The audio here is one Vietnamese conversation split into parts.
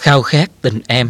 Khao khát tình em.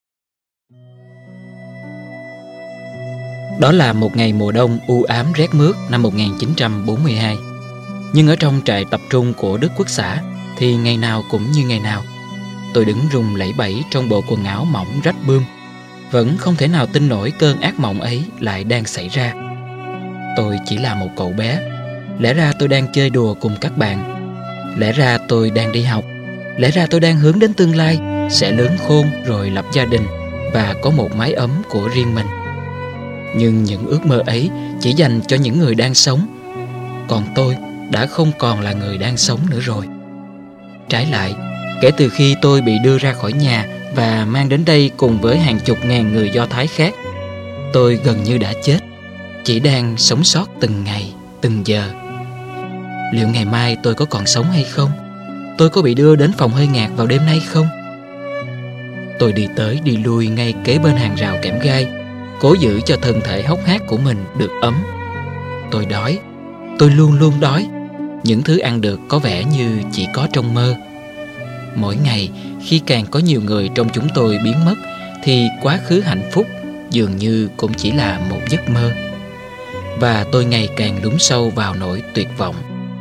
Đó là một ngày mùa đông u ám rét mướt năm 1942. Nhưng ở trong trại tập trung của Đức Quốc xã thì ngày nào cũng như ngày nào. Tôi đứng run lẩy bẩy trong bộ quần áo mỏng rách bươm, vẫn không thể nào tin nổi cơn ác mộng ấy lại đang xảy ra. Tôi chỉ là một cậu bé. Lẽ ra tôi đang chơi đùa cùng các bạn. Lẽ ra tôi đang đi học. Lẽ ra tôi đang hướng đến tương lai sẽ lớn khôn rồi lập gia đình và có một mái ấm của riêng mình. Nhưng những ước mơ ấy chỉ dành cho những người đang sống. Còn tôi đã không còn là người đang sống nữa rồi. Trái lại, kể từ khi tôi bị đưa ra khỏi nhà và mang đến đây cùng với hàng chục ngàn người Do Thái khác, tôi gần như đã chết, chỉ đang sống sót từng ngày, từng giờ. Liệu ngày mai tôi có còn sống hay không? Tôi có bị đưa đến phòng hơi ngạt vào đêm nay không? Tôi đi tới đi lui ngay kế bên hàng rào kẽm gai, cố giữ cho thân thể hốc hác của mình được ấm. Tôi đói. Tôi luôn luôn đói. Những thứ ăn được có vẻ như chỉ có trong mơ. Mỗi ngày, khi càng có nhiều người trong chúng tôi biến mất, thì quá khứ hạnh phúc dường như cũng chỉ là một giấc mơ. Và tôi ngày càng lún sâu vào nỗi tuyệt vọng.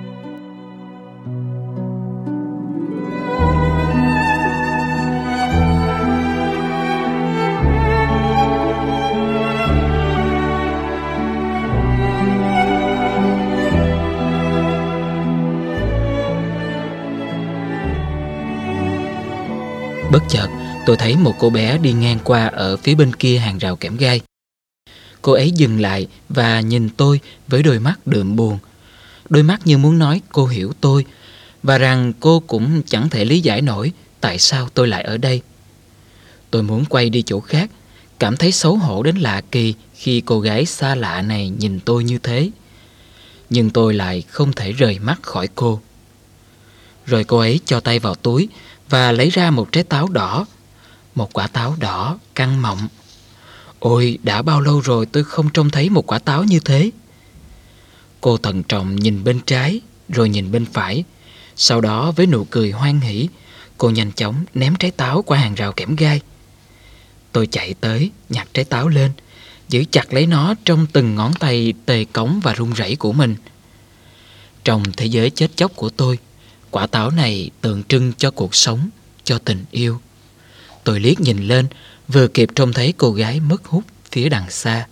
Bất chợt, tôi thấy một cô bé đi ngang qua ở phía bên kia hàng rào kẽm gai. Cô ấy dừng lại và nhìn tôi với đôi mắt đượm buồn. Đôi mắt như muốn nói cô hiểu tôi và rằng cô cũng chẳng thể lý giải nổi tại sao tôi lại ở đây. Tôi muốn quay đi chỗ khác, cảm thấy xấu hổ đến lạ kỳ khi cô gái xa lạ này nhìn tôi như thế. Nhưng tôi lại không thể rời mắt khỏi cô. Rồi cô ấy cho tay vào túi và lấy ra một trái táo đỏ. Một quả táo đỏ căng mọng. Ôi, đã bao lâu rồi tôi không trông thấy một quả táo như thế. Cô thận trọng nhìn bên trái rồi nhìn bên phải. Sau đó với nụ cười hoan hỉ, cô nhanh chóng ném trái táo qua hàng rào kẽm gai. Tôi chạy tới nhặt trái táo lên, giữ chặt lấy nó trong từng ngón tay tê cống và run rẩy của mình. Trong thế giới chết chóc của tôi, quả táo này tượng trưng cho cuộc sống, cho tình yêu. Tôi liếc nhìn lên, vừa kịp trông thấy cô gái mất hút phía đằng xa.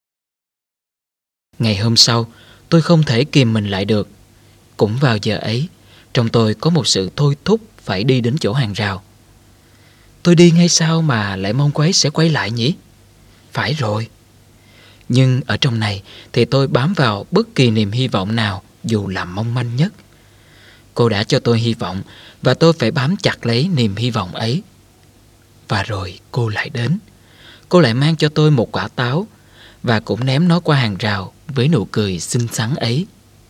Ngày hôm sau, tôi không thể kìm mình lại được. Cũng vào giờ ấy, trong tôi có một sự thôi thúc phải đi đến chỗ hàng rào. Tôi đi ngay sao mà lại mong cô ấy sẽ quay lại nhỉ? Phải rồi. Nhưng ở trong này thì tôi bám vào bất kỳ niềm hy vọng nào, dù là mong manh nhất. Cô đã cho tôi hy vọng và tôi phải bám chặt lấy niềm hy vọng ấy. Và rồi cô lại đến. Cô lại mang cho tôi một quả táo và cũng ném nó qua hàng rào với nụ cười xinh xắn ấy.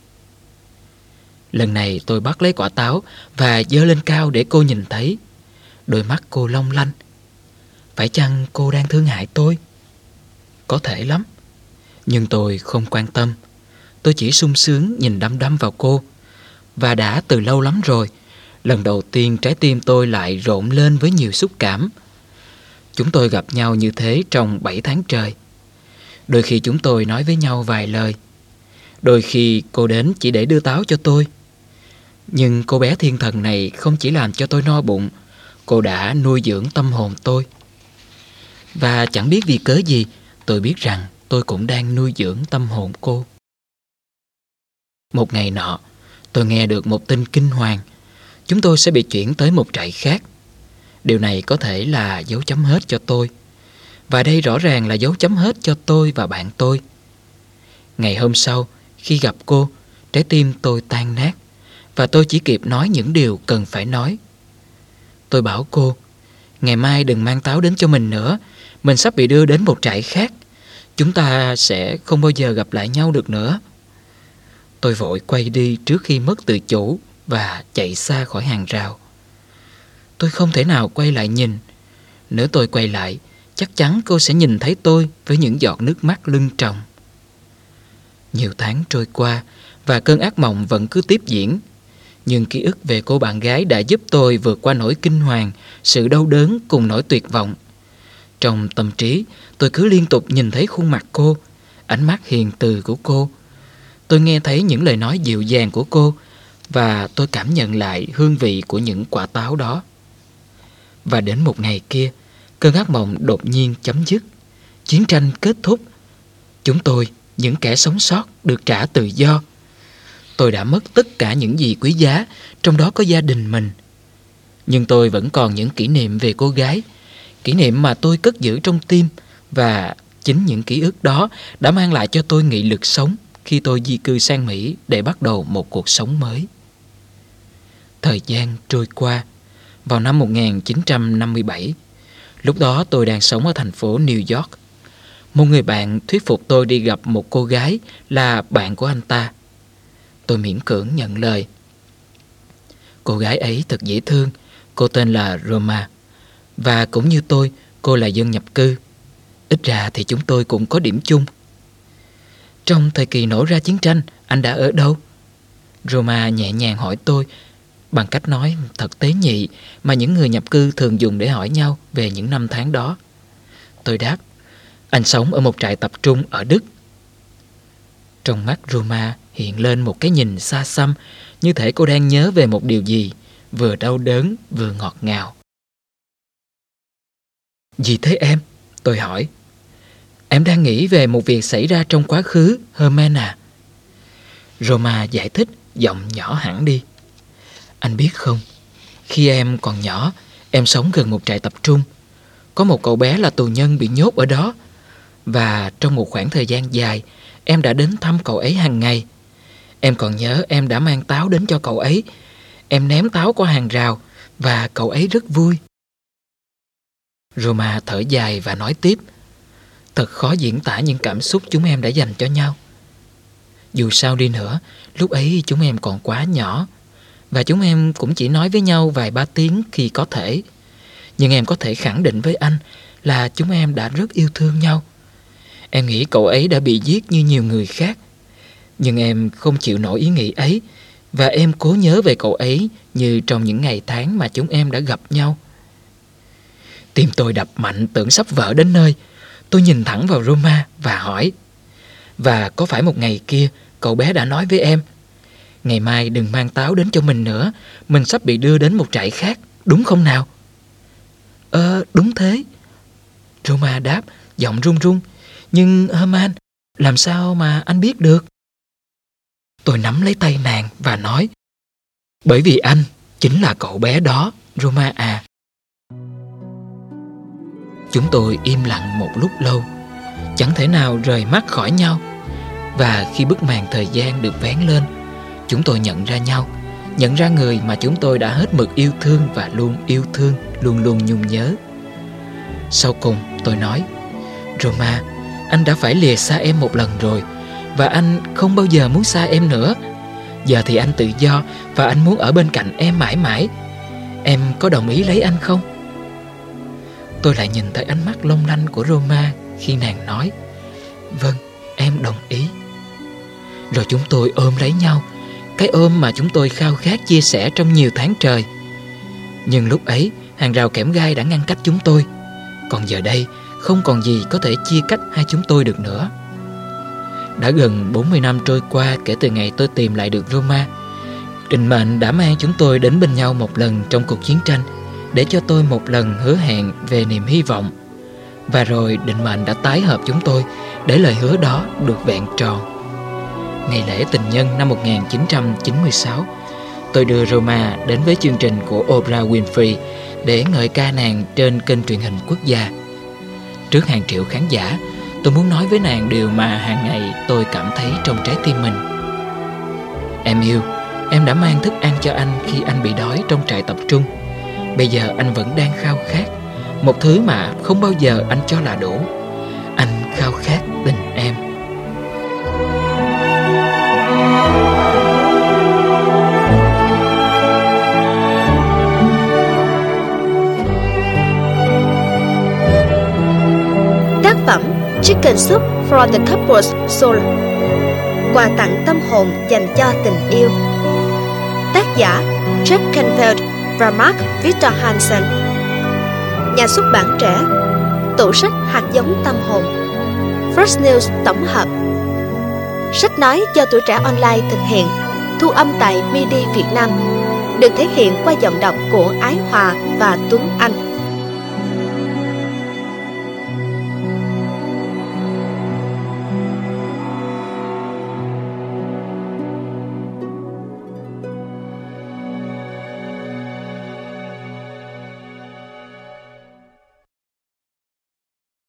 Lần này tôi bắt lấy quả táo và giơ lên cao để cô nhìn thấy. Đôi mắt cô long lanh. Phải chăng cô đang thương hại tôi? Có thể lắm. Nhưng tôi không quan tâm. Tôi chỉ sung sướng nhìn đăm đăm vào cô. Và đã từ lâu lắm rồi, lần đầu tiên trái tim tôi lại rộn lên với nhiều xúc cảm. Chúng tôi gặp nhau như thế trong 7 tháng trời. Đôi khi chúng tôi nói với nhau vài lời. Đôi khi cô đến chỉ để đưa táo cho tôi. Nhưng cô bé thiên thần này không chỉ làm cho tôi no bụng, cô đã nuôi dưỡng tâm hồn tôi. Và chẳng biết vì cớ gì, tôi biết rằng tôi cũng đang nuôi dưỡng tâm hồn cô. Một ngày nọ, tôi nghe được một tin kinh hoàng. Chúng tôi sẽ bị chuyển tới một trại khác. Điều này có thể là dấu chấm hết cho tôi. Và đây rõ ràng là dấu chấm hết cho tôi và bạn tôi. Ngày hôm sau, khi gặp cô, trái tim tôi tan nát. Và tôi chỉ kịp nói những điều cần phải nói. Tôi bảo cô, ngày mai đừng mang táo đến cho mình nữa. Mình sắp bị đưa đến một trại khác. Chúng ta sẽ không bao giờ gặp lại nhau được nữa. Tôi vội quay đi trước khi mất tự chủ và chạy xa khỏi hàng rào. Tôi không thể nào quay lại nhìn. Nếu tôi quay lại, chắc chắn cô sẽ nhìn thấy tôi với những giọt nước mắt lưng tròng. Nhiều tháng trôi qua và cơn ác mộng vẫn cứ tiếp diễn. Nhưng ký ức về cô bạn gái đã giúp tôi vượt qua nỗi kinh hoàng, sự đau đớn cùng nỗi tuyệt vọng. Trong tâm trí, tôi cứ liên tục nhìn thấy khuôn mặt cô, ánh mắt hiền từ của cô. Tôi nghe thấy những lời nói dịu dàng của cô và tôi cảm nhận lại hương vị của những quả táo đó. Và đến một ngày kia, cơn ác mộng đột nhiên chấm dứt. Chiến tranh kết thúc. Chúng tôi, những kẻ sống sót, được trả tự do. Tôi đã mất tất cả những gì quý giá, trong đó có gia đình mình. Nhưng tôi vẫn còn những kỷ niệm về cô gái, kỷ niệm mà tôi cất giữ trong tim. Và chính những ký ức đó đã mang lại cho tôi nghị lực sống khi tôi di cư sang Mỹ để bắt đầu một cuộc sống mới. Thời gian trôi qua. Vào năm 1957, lúc đó tôi đang sống ở thành phố New York. Một người bạn thuyết phục tôi đi gặp một cô gái là bạn của anh ta. Tôi miễn cưỡng nhận lời. Cô gái ấy thật dễ thương. Cô tên là Roma. Và cũng như tôi, cô là dân nhập cư. Ít ra thì chúng tôi cũng có điểm chung. Trong thời kỳ nổ ra chiến tranh, anh đã ở đâu? Roma nhẹ nhàng hỏi tôi, bằng cách nói thật tế nhị mà những người nhập cư thường dùng để hỏi nhau về những năm tháng đó. Tôi đáp, anh sống ở một trại tập trung ở Đức. Trong mắt Roma hiện lên một cái nhìn xa xăm, như thể cô đang nhớ về một điều gì, vừa đau đớn vừa ngọt ngào. Gì thế em? Tôi hỏi. Em đang nghĩ về một việc xảy ra trong quá khứ, Herman à? Roma giải thích, giọng nhỏ hẳn đi. Anh biết không, khi em còn nhỏ, em sống gần một trại tập trung. Có một cậu bé là tù nhân bị nhốt ở đó. Và trong một khoảng thời gian dài, em đã đến thăm cậu ấy hàng ngày. Em còn nhớ em đã mang táo đến cho cậu ấy. Em ném táo qua hàng rào và cậu ấy rất vui. Roma thở dài và nói tiếp, thật khó diễn tả những cảm xúc chúng em đã dành cho nhau. Dù sao đi nữa, lúc ấy chúng em còn quá nhỏ, và chúng em cũng chỉ nói với nhau vài ba tiếng khi có thể. Nhưng em có thể khẳng định với anh là chúng em đã rất yêu thương nhau. Em nghĩ cậu ấy đã bị giết như nhiều người khác, nhưng em không chịu nổi ý nghĩ ấy, và em cố nhớ về cậu ấy như trong những ngày tháng mà chúng em đã gặp nhau. Tim tôi đập mạnh tưởng sắp vỡ đến nơi. Tôi nhìn thẳng vào Roma và hỏi, và có phải một ngày kia cậu bé đã nói với em, ngày mai đừng mang táo đến cho mình nữa, mình sắp bị đưa đến một trại khác, đúng không nào? Đúng thế, Roma đáp, giọng run run. Nhưng Herman, làm sao mà anh biết được? Tôi nắm lấy tay nàng và nói, bởi vì anh chính là cậu bé đó, Roma à. Chúng tôi im lặng một lúc lâu, chẳng thể nào rời mắt khỏi nhau. Và khi bức màn thời gian được vén lên, chúng tôi nhận ra nhau, nhận ra người mà chúng tôi đã hết mực yêu thương và luôn yêu thương, luôn luôn nhung nhớ. Sau cùng tôi nói, Roma, anh đã phải lìa xa em một lần rồi, và anh không bao giờ muốn xa em nữa. Giờ thì anh tự do và anh muốn ở bên cạnh em mãi mãi. Em có đồng ý lấy anh không? Tôi lại nhìn thấy ánh mắt long lanh của Roma khi nàng nói, vâng, em đồng ý. Rồi chúng tôi ôm lấy nhau, cái ôm mà chúng tôi khao khát chia sẻ trong nhiều tháng trời. Nhưng lúc ấy, hàng rào kẽm gai đã ngăn cách chúng tôi. Còn giờ đây, không còn gì có thể chia cách hai chúng tôi được nữa. Đã gần 40 năm trôi qua kể từ ngày tôi tìm lại được Roma. Định mệnh đã mang chúng tôi đến bên nhau một lần trong cuộc chiến tranh, để cho tôi một lần hứa hẹn về niềm hy vọng. Và rồi định mệnh đã tái hợp chúng tôi để lời hứa đó được vẹn tròn. Ngày lễ tình nhân năm 1996, tôi đưa Roma đến với chương trình của Oprah Winfrey để ngợi ca nàng trên kênh truyền hình quốc gia. Trước hàng triệu khán giả, tôi muốn nói với nàng điều mà hàng ngày tôi cảm thấy trong trái tim mình. Em yêu, em đã mang thức ăn cho anh khi anh bị đói trong trại tập trung. Bây giờ anh vẫn đang khao khát một thứ mà không bao giờ anh cho là đủ. Anh khao khát tình em. Tác phẩm Chicken Soup for the Couple's Soul, quà tặng tâm hồn dành cho tình yêu. Tác giả Jack Canfield và Mark Victor Hansen. Nhà xuất bản Trẻ, tủ sách hạt giống tâm hồn, Fresh News tổng hợp. Sách nói do Tuổi Trẻ Online thực hiện, thu âm tại MIDI Việt Nam, được thể hiện qua giọng đọc của Ái Hòa và Tuấn Anh.